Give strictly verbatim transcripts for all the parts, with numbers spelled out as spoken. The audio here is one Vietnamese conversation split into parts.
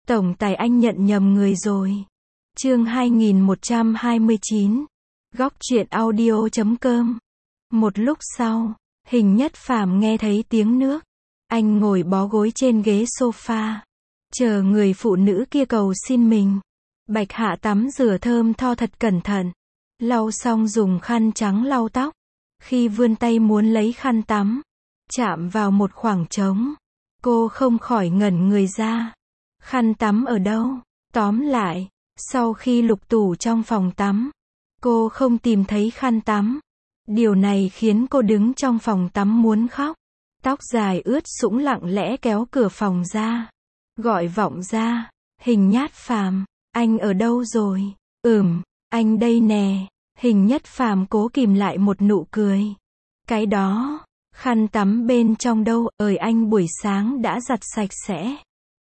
Tổng tài anh nhận nhầm người rồi. Chương hai nghìn một trăm hai mươi chín. Góc truyện audio chấm com. Một lúc sau, Hình Nhất Phàm nghe thấy tiếng nước. Anh ngồi bó gối trên ghế sofa, chờ người phụ nữ kia cầu xin mình. Bạch Hạ tắm rửa thơm tho thật cẩn thận, lau xong dùng khăn trắng lau tóc. Khi vươn tay muốn lấy khăn tắm, chạm vào một khoảng trống, cô không khỏi ngẩn người ra. Khăn tắm ở đâu? Tóm lại, sau khi lục tủ trong phòng tắm, cô không tìm thấy khăn tắm. Điều này khiến cô đứng trong phòng tắm muốn khóc. Tóc dài ướt sũng lặng lẽ kéo cửa phòng ra, gọi vọng ra, Hình Nhất Phàm, anh ở đâu rồi? Ừm, anh đây nè. Hình Nhất Phàm cố kìm lại một nụ cười. Cái đó, khăn tắm bên trong đâu? Ơi, anh buổi sáng đã giặt sạch sẽ,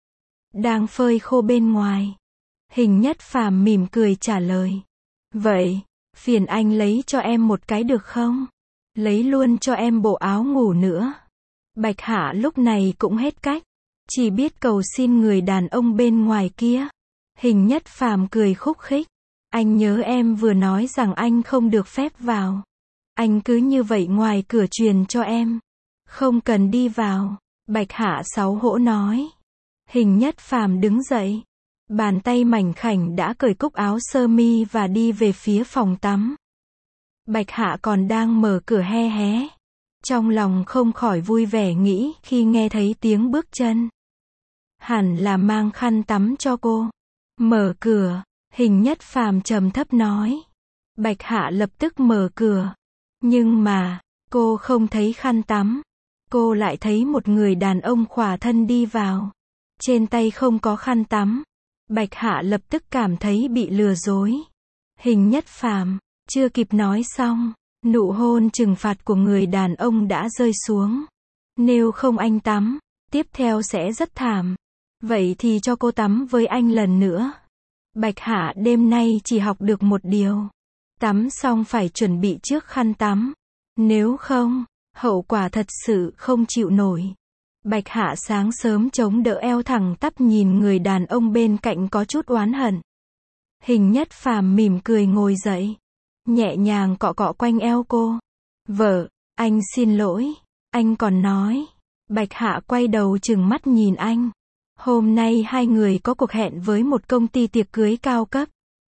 đang phơi khô bên ngoài. Hình Nhất Phàm mỉm cười trả lời. Vậy, phiền anh lấy cho em một cái được không? Lấy luôn cho em bộ áo ngủ nữa. Bạch Hạ lúc này cũng hết cách, chỉ biết cầu xin người đàn ông bên ngoài kia. Hình Nhất Phàm cười khúc khích. Anh nhớ em vừa nói rằng anh không được phép vào. Anh cứ như vậy ngoài cửa truyền cho em, không cần đi vào. Bạch Hạ xấu hổ nói. Hình Nhất Phàm đứng dậy, bàn tay mảnh khảnh đã cởi cúc áo sơ mi và đi về phía phòng tắm. Bạch Hạ còn đang mở cửa hé hé, trong lòng không khỏi vui vẻ nghĩ khi nghe thấy tiếng bước chân. Hẳn là mang khăn tắm cho cô. Mở cửa, Hình Nhất Phàm trầm thấp nói. Bạch Hạ lập tức mở cửa, nhưng mà, cô không thấy khăn tắm. Cô lại thấy một người đàn ông khỏa thân đi vào, trên tay không có khăn tắm. Bạch Hạ lập tức cảm thấy bị lừa dối. Hình Nhất Phàm, chưa kịp nói xong, nụ hôn trừng phạt của người đàn ông đã rơi xuống. Nếu không anh tắm, tiếp theo sẽ rất thảm. Vậy thì cho cô tắm với anh lần nữa. Bạch Hạ đêm nay chỉ học được một điều. Tắm xong phải chuẩn bị trước khăn tắm. Nếu không, hậu quả thật sự không chịu nổi. Bạch Hạ sáng sớm chống đỡ eo thẳng tắp nhìn người đàn ông bên cạnh có chút oán hận. Hình Nhất Phàm mỉm cười ngồi dậy, nhẹ nhàng cọ cọ quanh eo cô. Vợ, anh xin lỗi. Anh còn nói. Bạch Hạ quay đầu trừng mắt nhìn anh. Hôm nay hai người có cuộc hẹn với một công ty tiệc cưới cao cấp.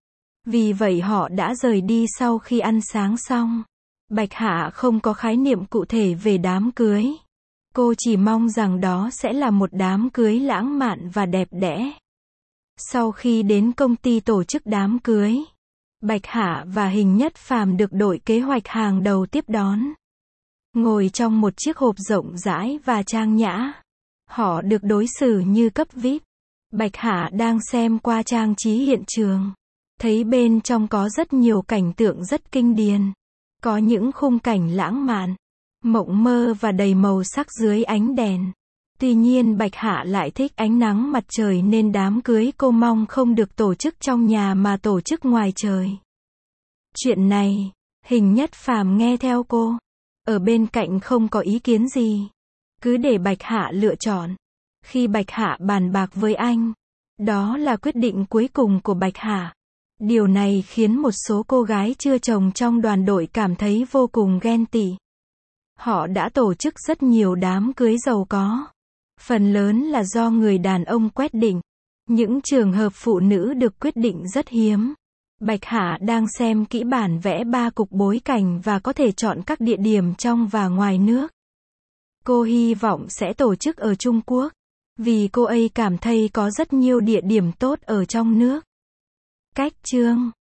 Vì vậy họ đã rời đi sau khi ăn sáng xong. Bạch Hạ không có khái niệm cụ thể về đám cưới. Cô chỉ mong rằng đó sẽ là một đám cưới lãng mạn và đẹp đẽ. Sau khi đến công ty tổ chức đám cưới, Bạch Hạ và Hình Nhất Phàm được đội kế hoạch hàng đầu tiếp đón. Ngồi trong một chiếc hộp rộng rãi và trang nhã, họ được đối xử như cấp vi ai pi. Bạch Hạ đang xem qua trang trí hiện trường, thấy bên trong có rất nhiều cảnh tượng rất kinh điển. Có những khung cảnh lãng mạn, mộng mơ và đầy màu sắc dưới ánh đèn. Tuy nhiên Bạch Hạ lại thích ánh nắng mặt trời nên đám cưới cô mong không được tổ chức trong nhà mà tổ chức ngoài trời. Chuyện này, Hình Nhất Phàm nghe theo cô. Ở bên cạnh không có ý kiến gì. Cứ để Bạch Hạ lựa chọn. Khi Bạch Hạ bàn bạc với anh, đó là quyết định cuối cùng của Bạch Hạ. Điều này khiến một số cô gái chưa chồng trong đoàn đội cảm thấy vô cùng ghen tị. Họ đã tổ chức rất nhiều đám cưới giàu có. Phần lớn là do người đàn ông quyết định. Những trường hợp phụ nữ được quyết định rất hiếm. Bạch Hạ đang xem kỹ bản vẽ ba cục bối cảnh và có thể chọn các địa điểm trong và ngoài nước. Cô hy vọng sẽ tổ chức ở Trung Quốc, vì cô ấy cảm thấy có rất nhiều địa điểm tốt ở trong nước. Cách chương